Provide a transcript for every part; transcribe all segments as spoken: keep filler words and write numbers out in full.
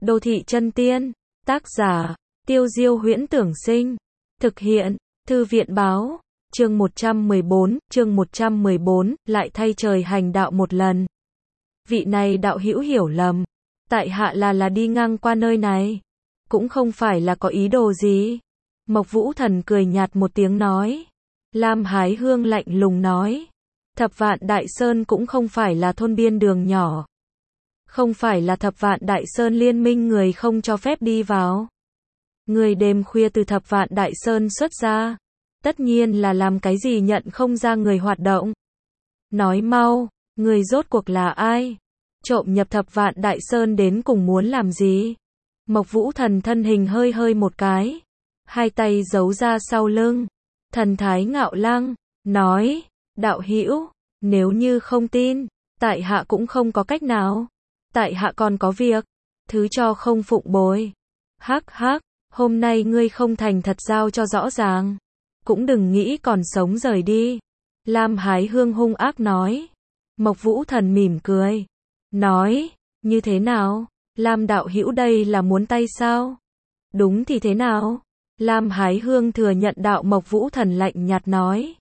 Đô thị chân tiên. Tác giả, Tiêu Diêu Huyễn Tưởng Sinh. Thực hiện, Thư viện Báo. Chương một trăm mười bốn, chương một trăm mười bốn, lại thay trời hành đạo một lần. Vị này đạo hữu hiểu lầm. Tại hạ là là đi ngang qua nơi này. Cũng không phải là có ý đồ gì. Mộc Vũ Thần cười nhạt một tiếng nói. Lam Hái Hương lạnh lùng nói. Thập Vạn Đại Sơn cũng không phải là thôn biên đường nhỏ. Không phải là Thập Vạn Đại Sơn liên minh người không cho phép đi vào. Người đêm khuya từ Thập Vạn Đại Sơn xuất ra. Tất nhiên là làm cái gì nhận không ra người hoạt động. Nói mau, người rốt cuộc là ai? Trộm nhập Thập Vạn Đại Sơn đến cùng muốn làm gì? Mộc Vũ Thần thân hình hơi hơi một cái. Hai tay giấu ra sau lưng. Thần thái ngạo lăng, nói, đạo hữu, nếu như không tin, tại hạ cũng không có cách nào. Tại hạ còn có việc, thứ cho không phụng bồi. Hắc hắc, hôm nay ngươi không thành thật giao cho rõ ràng. Cũng đừng nghĩ còn sống rời đi. Lam Hái Hương hung ác nói. Mộc Vũ Thần mỉm cười. Nói, như thế nào? Lam đạo hữu đây là muốn tay sao? Đúng thì thế nào? Lam Hái Hương thừa nhận đạo Mộc Vũ Thần lạnh nhạt nói.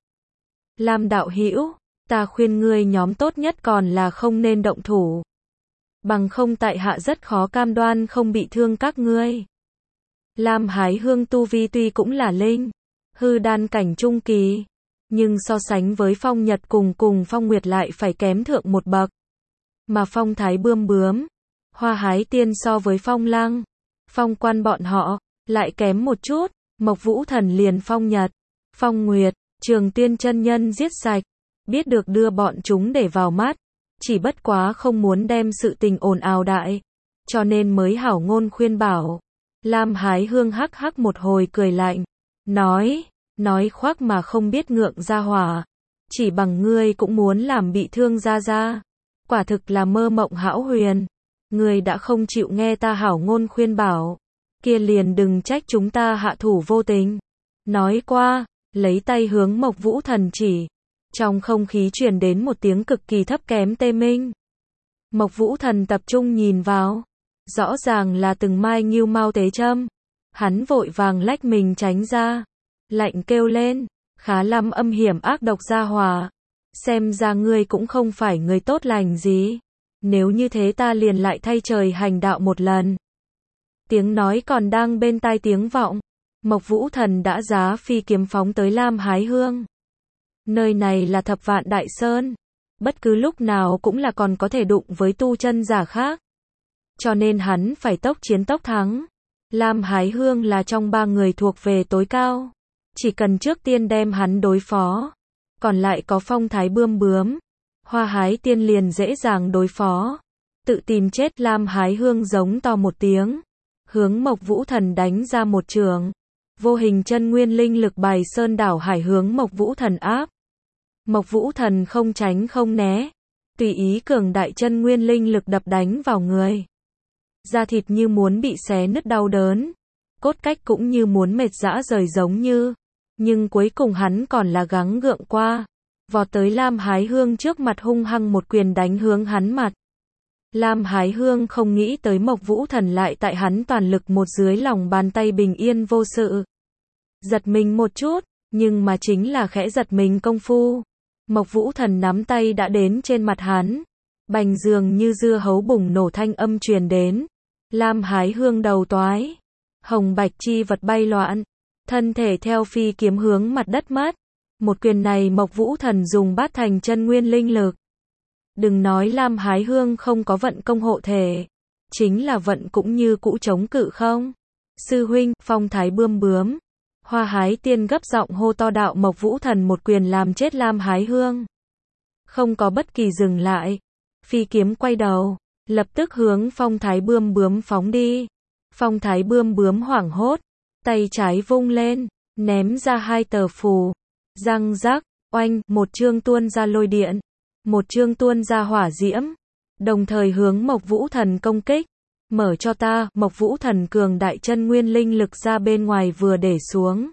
Lam đạo hữu, ta khuyên ngươi nhóm tốt nhất còn là không nên động thủ. Bằng không tại hạ rất khó cam đoan không bị thương các ngươi. Lam Hái Hương tu vi tuy cũng là linh, hư đan cảnh trung kỳ, nhưng so sánh với Phong Nhật cùng cùng Phong Nguyệt lại phải kém thượng một bậc. Mà Phong Thái bươm bướm, Hoa Hái Tiên so với Phong Lăng, Phong Quan bọn họ, lại kém một chút. Mộc Vũ Thần liền Phong Nhật, Phong Nguyệt, Trường Tiên chân nhân giết sạch, biết được đưa bọn chúng để vào mắt, chỉ bất quá không muốn đem sự tình ồn ào đại, cho nên mới hảo ngôn khuyên bảo. Lam Hái Hương hắc hắc một hồi cười lạnh, nói, nói khoác mà không biết ngượng ra hỏa, chỉ bằng ngươi cũng muốn làm bị thương ra ra, quả thực là mơ mộng hão huyền. Ngươi đã không chịu nghe ta hảo ngôn khuyên bảo, kia liền đừng trách chúng ta hạ thủ vô tình. Nói qua, lấy tay hướng Mộc Vũ Thần chỉ. Trong không khí truyền đến một tiếng cực kỳ thấp kém tê minh. Mộc Vũ Thần tập trung nhìn vào. Rõ ràng là từng mai ngưu mao tế châm. Hắn vội vàng lách mình tránh ra. Lạnh kêu lên. Khá lắm âm hiểm ác độc gia hỏa. Xem ra ngươi cũng không phải người tốt lành gì. Nếu như thế ta liền lại thay trời hành đạo một lần. Tiếng nói còn đang bên tai tiếng vọng. Mộc Vũ Thần đã giá phi kiếm phóng tới Lam Hái Hương. Nơi này là Thập Vạn Đại Sơn, bất cứ lúc nào cũng là còn có thể đụng với tu chân giả khác. Cho nên hắn phải tốc chiến tốc thắng. Lam Hái Hương là trong ba người thuộc về tối cao. Chỉ cần trước tiên đem hắn đối phó. Còn lại có Phong Thái bươm bướm, Hoa Hái Tiên liền dễ dàng đối phó. Tự tìm chết. Lam Hái Hương giống to một tiếng. Hướng Mộc Vũ Thần đánh ra một trường. Vô hình chân nguyên linh lực bài sơn đảo hải hướng Mộc Vũ Thần áp. Mộc Vũ Thần không tránh không né, tùy ý cường đại chân nguyên linh lực đập đánh vào người. Da thịt như muốn bị xé nứt đau đớn, cốt cách cũng như muốn mệt rã rời giống như. Nhưng cuối cùng hắn còn là gắng gượng qua, vọt tới Lam Hái Hương trước mặt hung hăng một quyền đánh hướng hắn mặt. Lam Hái Hương không nghĩ tới Mộc Vũ Thần lại tại hắn toàn lực một dưới lòng bàn tay bình yên vô sự. Giật mình một chút, nhưng mà chính là khẽ giật mình công phu. Mộc Vũ Thần nắm tay đã đến trên mặt hắn. Bành dường như dưa hấu bùng nổ thanh âm truyền đến. Lam Hái Hương đầu toái. Hồng bạch chi vật bay loạn. Thân thể theo phi kiếm hướng mặt đất mất. Một quyền này Mộc Vũ Thần dùng bát thành chân nguyên linh lực. Đừng nói Lam Hái Hương không có vận công hộ thể. Chính là vận cũng như cũ chống cự không. Sư huynh, Phong Thái bươm bướm, Hoa Hái Tiên gấp giọng hô to đạo Mộc Vũ Thần một quyền làm chết Lam Hái Hương. Không có bất kỳ dừng lại. Phi kiếm quay đầu, lập tức hướng Phong Thái bươm bướm phóng đi. Phong Thái bươm bướm hoảng hốt, tay trái vung lên, ném ra hai tờ phù. Răng rắc, oanh, một chương tuôn ra lôi điện, một chương tuôn ra hỏa diễm, đồng thời hướng Mộc Vũ Thần công kích. Mở cho ta. Mộc Vũ Thần cường đại chân nguyên linh lực ra bên ngoài vừa để xuống.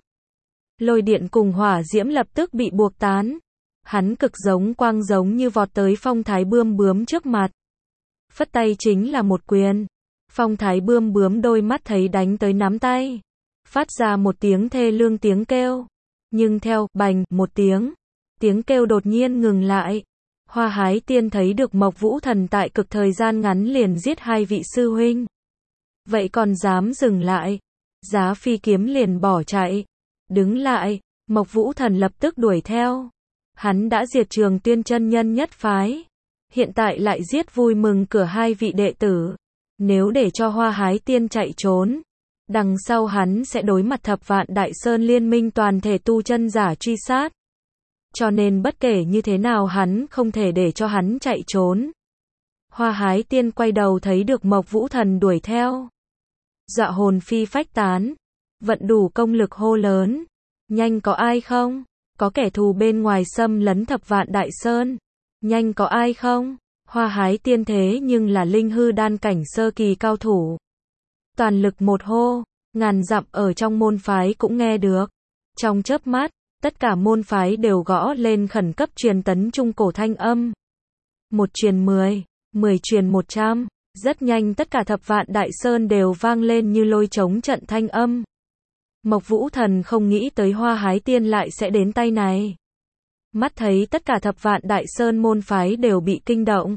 Lôi điện cùng hỏa diễm lập tức bị buộc tán. Hắn cực giống quang giống như vọt tới Phong Thái bươm bướm trước mặt. Phất tay chính là một quyền. Phong Thái bươm bướm đôi mắt thấy đánh tới nắm tay, phát ra một tiếng thê lương tiếng kêu, nhưng theo bành một tiếng, tiếng kêu đột nhiên ngừng lại. Hoa Hái Tiên thấy được Mộc Vũ Thần tại cực thời gian ngắn liền giết hai vị sư huynh, vậy còn dám dừng lại? Giá phi kiếm liền bỏ chạy. Đứng lại, Mộc Vũ Thần lập tức đuổi theo. Hắn đã diệt Trường Tuyên chân nhân nhất phái, hiện tại lại giết Vui Mừng Cửa hai vị đệ tử. Nếu để cho Hoa Hái Tiên chạy trốn, đằng sau hắn sẽ đối mặt Thập Vạn Đại Sơn liên minh toàn thể tu chân giả truy sát. Cho nên bất kể như thế nào hắn không thể để cho hắn chạy trốn. Hoa Hái Tiên quay đầu thấy được Mộc Vũ Thần đuổi theo, dọa hồn phi phách tán, vận đủ công lực hô lớn, nhanh có ai không? Có kẻ thù bên ngoài xâm lấn Thập Vạn Đại Sơn, nhanh có ai không? Hoa Hái Tiên thế nhưng là linh hư đan cảnh sơ kỳ cao thủ. Toàn lực một hô, ngàn dặm ở trong môn phái cũng nghe được. Trong chớp mắt, tất cả môn phái đều gõ lên khẩn cấp truyền tấn trung cổ thanh âm. Một truyền mười, mười truyền một trăm, rất nhanh tất cả Thập Vạn Đại Sơn đều vang lên như lôi trống trận thanh âm. Mộc Vũ Thần không nghĩ tới Hoa Hái Tiên lại sẽ đến tay này. Mắt thấy tất cả Thập Vạn Đại Sơn môn phái đều bị kinh động.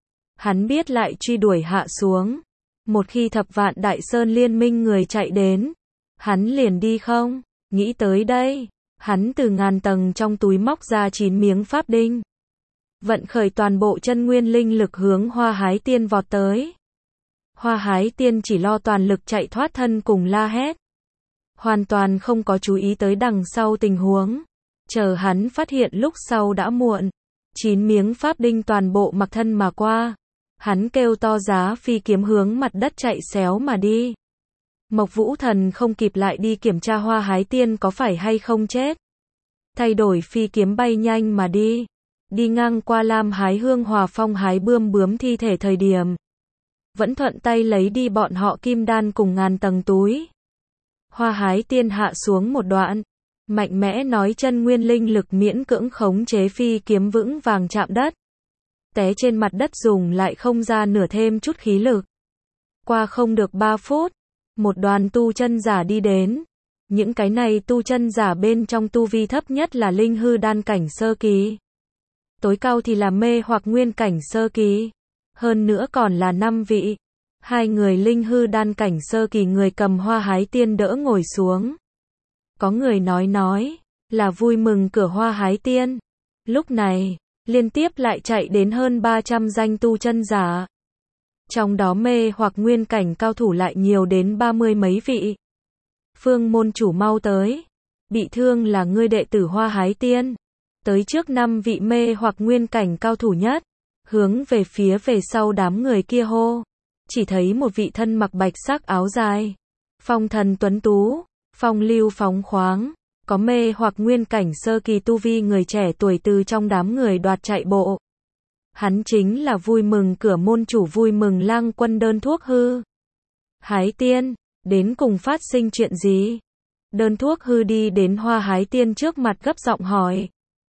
Hắn biết lại truy đuổi hạ xuống. Một khi Thập Vạn Đại Sơn liên minh người chạy đến, hắn liền đi không? Nghĩ tới đây, hắn từ ngàn tầng trong túi móc ra chín miếng pháp đinh. Vận khởi toàn bộ chân nguyên linh lực hướng Hoa Hái Tiên vọt tới. Hoa Hái Tiên chỉ lo toàn lực chạy thoát thân cùng la hét. Hoàn toàn không có chú ý tới đằng sau tình huống. Chờ hắn phát hiện lúc sau đã muộn. Chín miếng pháp đinh toàn bộ mặc thân mà qua. Hắn kêu to giá phi kiếm hướng mặt đất chạy xéo mà đi. Mộc Vũ Thần không kịp lại đi kiểm tra Hoa Hái Tiên có phải hay không chết. Thay đổi phi kiếm bay nhanh mà đi. Đi ngang qua Lam Hái Hương Hòa Phong Hái Bươm bướm thi thể thời điểm. Vẫn thuận tay lấy đi bọn họ kim đan cùng ngàn tầng túi. Hoa Hái Tiên hạ xuống một đoạn. Mạnh mẽ nói chân nguyên linh lực miễn cưỡng khống chế phi kiếm vững vàng chạm đất. Té trên mặt đất dùng lại không ra nửa thêm chút khí lực. Qua không được ba phút, một đoàn tu chân giả đi đến. Những cái này tu chân giả bên trong tu vi thấp nhất là linh hư đan cảnh sơ kỳ. Tối cao thì là mê hoặc nguyên cảnh sơ kỳ. Hơn nữa còn là năm vị. Hai người linh hư đan cảnh sơ kỳ người cầm Hoa Hái Tiên đỡ ngồi xuống. Có người nói nói, là Vui Mừng Cửa Hoa Hái Tiên. Lúc này, liên tiếp lại chạy đến hơn ba trăm danh tu chân giả. Trong đó mê hoặc nguyên cảnh cao thủ lại nhiều đến ba mươi mấy vị. Phương môn chủ mau tới. Bị thương là ngươi đệ tử Hoa Hái Tiên. Tới trước năm vị mê hoặc nguyên cảnh cao thủ nhất. Hướng về phía về sau đám người kia hô. Chỉ thấy một vị thân mặc bạch sắc áo dài. Phong thần tuấn tú. Phong lưu phóng khoáng. Có mê hoặc nguyên cảnh sơ kỳ tu vi người trẻ tuổi từ trong đám người đoạt chạy bộ. Hắn chính là Vui Mừng Cửa môn chủ Vui Mừng Lang Quân Đơn Thuốc Hư. Hái Tiên, đến cùng phát sinh chuyện gì? Đơn Thuốc Hư đi đến Hoa Hái Tiên trước mặt gấp giọng hỏi.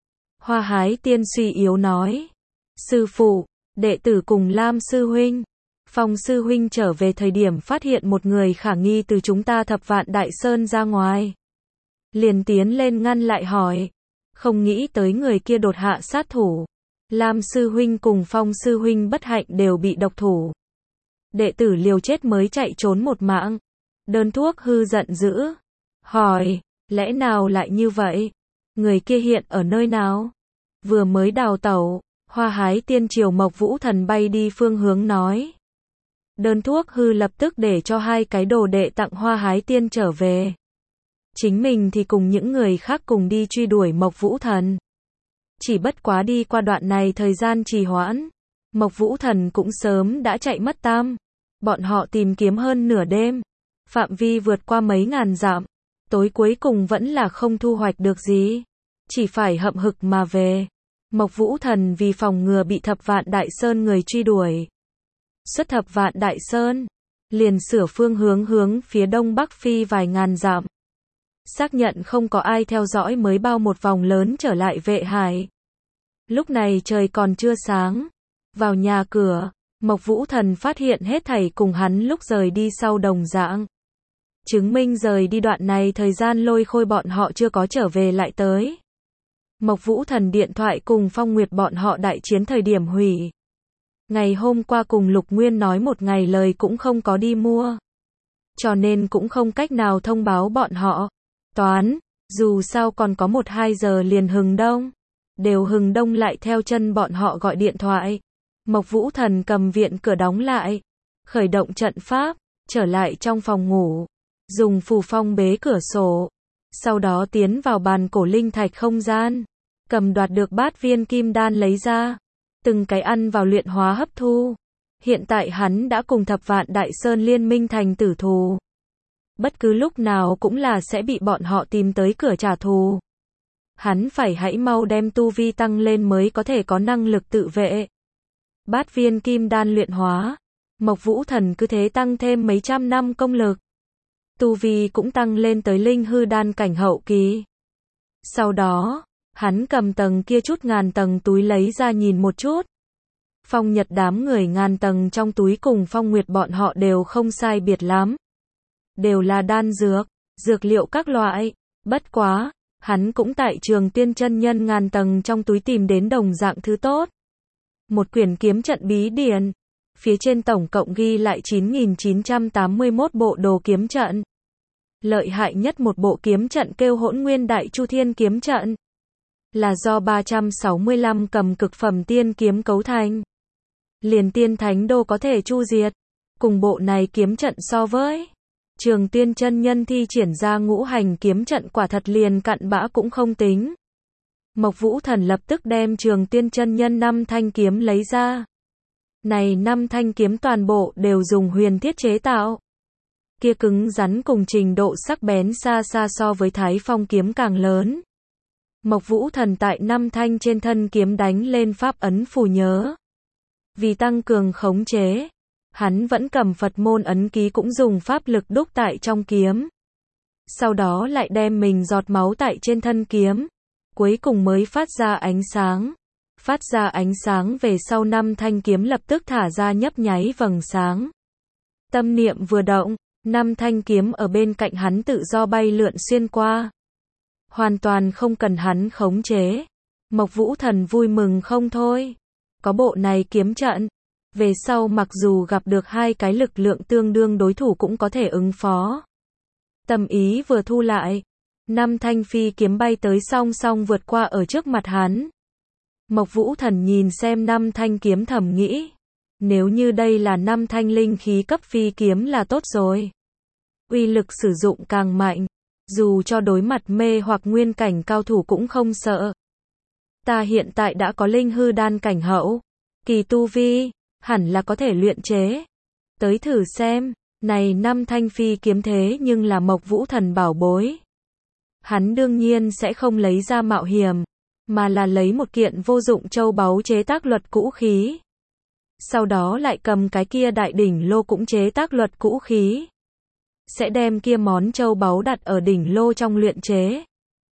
Hoa Hái Tiên suy yếu nói. Sư phụ, đệ tử cùng Lam sư huynh. Phong sư huynh trở về thời điểm phát hiện một người khả nghi từ chúng ta Thập Vạn Đại Sơn ra ngoài. Liền tiến lên ngăn lại hỏi. Không nghĩ tới người kia đột hạ sát thủ. Lam sư huynh cùng Phong sư huynh bất hạnh đều bị độc thủ. Đệ tử liều chết mới chạy trốn một mạng. Đơn Thuốc Hư giận dữ. Hỏi, lẽ nào lại như vậy? Người kia hiện ở nơi nào? Vừa mới đào tẩu. Hoa Hái Tiên chiều Mộc Vũ Thần bay đi phương hướng nói. Đơn Thuốc Hư lập tức để cho hai cái đồ đệ tặng Hoa Hái Tiên trở về. Chính mình thì cùng những người khác cùng đi truy đuổi Mộc Vũ Thần. Chỉ bất quá đi qua đoạn này thời gian trì hoãn. Mộc Vũ Thần cũng sớm đã chạy mất tam. Bọn họ tìm kiếm hơn nửa đêm. Phạm vi vượt qua mấy ngàn dặm. Tối cuối cùng vẫn là không thu hoạch được gì. Chỉ phải hậm hực mà về. Mộc Vũ Thần vì phòng ngừa bị Thập Vạn Đại Sơn người truy đuổi. Xuất Thập Vạn Đại Sơn. Liền sửa phương hướng hướng phía đông bắc phi vài ngàn dặm. Xác nhận không có ai theo dõi mới bao một vòng lớn trở lại Vệ Hải. Lúc này trời còn chưa sáng. Vào nhà cửa, Mộc Vũ Thần phát hiện hết thảy cùng hắn lúc rời đi sau đồng dạng. Chứng minh rời đi đoạn này thời gian Lôi Khôi bọn họ chưa có trở về lại tới. Mộc Vũ Thần điện thoại cùng Phong Nguyệt bọn họ đại chiến thời điểm hủy. Ngày hôm qua cùng Lục Nguyên nói một ngày lời cũng không có đi mua. Cho nên cũng không cách nào thông báo bọn họ. Toán, dù sao còn có một hai giờ liền hừng đông. Đều hừng đông lại theo chân bọn họ gọi điện thoại. Mộc Vũ Thần cầm viện cửa đóng lại. Khởi động trận pháp, trở lại trong phòng ngủ. Dùng phù phong bế cửa sổ. Sau đó tiến vào bàn cổ linh thạch không gian. Cầm đoạt được bát viên kim đan lấy ra. Từng cái ăn vào luyện hóa hấp thu. Hiện tại hắn đã cùng thập vạn đại sơn liên minh thành tử thù. Bất cứ lúc nào cũng là sẽ bị bọn họ tìm tới cửa trả thù. Hắn phải hãy mau đem tu vi tăng lên mới có thể có năng lực tự vệ. Bát viên kim đan luyện hóa. Mộc Vũ Thần cứ thế tăng thêm mấy trăm năm công lực. Tu vi cũng tăng lên tới linh hư đan cảnh hậu kỳ. Sau đó, hắn cầm tầng kia chút ngàn tầng túi lấy ra nhìn một chút. Phong Nhật đám người ngàn tầng trong túi cùng Phong Nguyệt bọn họ đều không sai biệt lắm. Đều là đan dược, dược liệu các loại. Bất quá, hắn cũng tại Trường Tiên chân nhân ngàn tầng trong túi tìm đến đồng dạng thứ tốt. Một quyển kiếm trận bí điển. Phía trên tổng cộng ghi lại chín nghìn chín trăm tám mươi mốt bộ đồ kiếm trận. Lợi hại nhất một bộ kiếm trận kêu Hỗn Nguyên Đại Chu Thiên kiếm trận. Là do ba trăm sáu mươi lăm cầm cực phẩm tiên kiếm cấu thành. Liền tiên thánh đô có thể chu diệt. Cùng bộ này kiếm trận so với Trường Tiên chân nhân thi triển ra ngũ hành kiếm trận quả thật liền cặn bã cũng không tính. Mộc Vũ Thần lập tức đem Trường Tiên chân nhân năm thanh kiếm lấy ra. Này năm thanh kiếm toàn bộ đều dùng huyền thiết chế tạo. Kia cứng rắn cùng trình độ sắc bén xa xa so với Thái Phong kiếm càng lớn. Mộc Vũ Thần tại năm thanh trên thân kiếm đánh lên pháp ấn phù nhớ. Vì tăng cường khống chế, hắn vẫn cầm Phật môn ấn ký cũng dùng pháp lực đúc tại trong kiếm. Sau đó lại đem mình giọt máu tại trên thân kiếm. Cuối cùng mới phát ra ánh sáng. Phát ra ánh sáng về sau năm thanh kiếm lập tức thả ra nhấp nháy vầng sáng. Tâm niệm vừa động, năm thanh kiếm ở bên cạnh hắn tự do bay lượn xuyên qua. Hoàn toàn không cần hắn khống chế. Mộc Vũ Thần vui mừng không thôi. Có bộ này kiếm trận. Về sau mặc dù gặp được hai cái lực lượng tương đương đối thủ cũng có thể ứng phó. Tâm ý vừa thu lại. Năm thanh phi kiếm bay tới song song vượt qua ở trước mặt hắn. Mộc Vũ Thần nhìn xem năm thanh kiếm thầm nghĩ. Nếu như đây là năm thanh linh khí cấp phi kiếm là tốt rồi. Uy lực sử dụng càng mạnh. Dù cho đối mặt mê hoặc nguyên cảnh cao thủ cũng không sợ. Ta hiện tại đã có linh hư đan cảnh hậu. Kỳ tu vi, hẳn là có thể luyện chế. Tới thử xem, này năm thanh phi kiếm thế nhưng là Mộc Vũ Thần bảo bối. Hắn đương nhiên sẽ không lấy ra mạo hiểm, mà là lấy một kiện vô dụng châu báu chế tác luật cũ khí. Sau đó lại cầm cái kia đại đỉnh lô cũng chế tác luật cũ khí. Sẽ đem kia món châu báu đặt ở đỉnh lô trong luyện chế.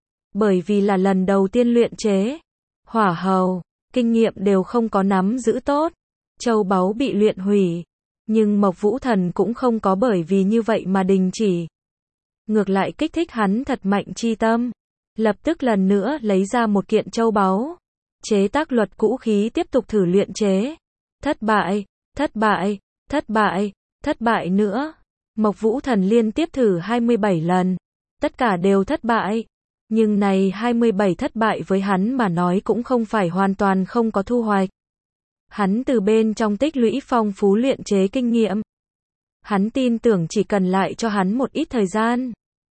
Bởi vì là lần đầu tiên luyện chế, hỏa hầu, kinh nghiệm đều không có nắm giữ tốt. Châu báu bị luyện hủy. Nhưng Mộc Vũ Thần cũng không có bởi vì như vậy mà đình chỉ. Ngược lại kích thích hắn thật mạnh chi tâm. Lập tức lần nữa lấy ra một kiện châu báu. Chế tác luật cũ khí tiếp tục thử luyện chế. Thất bại, thất bại, thất bại, thất bại nữa. Mộc Vũ Thần liên tiếp thử hai mươi bảy lần. Tất cả đều thất bại. Nhưng này hai mươi bảy thất bại với hắn mà nói cũng không phải hoàn toàn không có thu hoạch. Hắn từ bên trong tích lũy phong phú luyện chế kinh nghiệm. Hắn tin tưởng chỉ cần lại cho hắn một ít thời gian.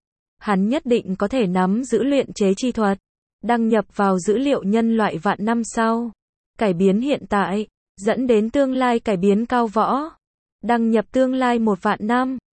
Hắn nhất định có thể nắm giữ luyện chế chi thuật. Đăng nhập vào dữ liệu nhân loại vạn năm sau. Cải biến hiện tại, dẫn đến tương lai cải biến cao võ. Đăng nhập tương lai một vạn năm.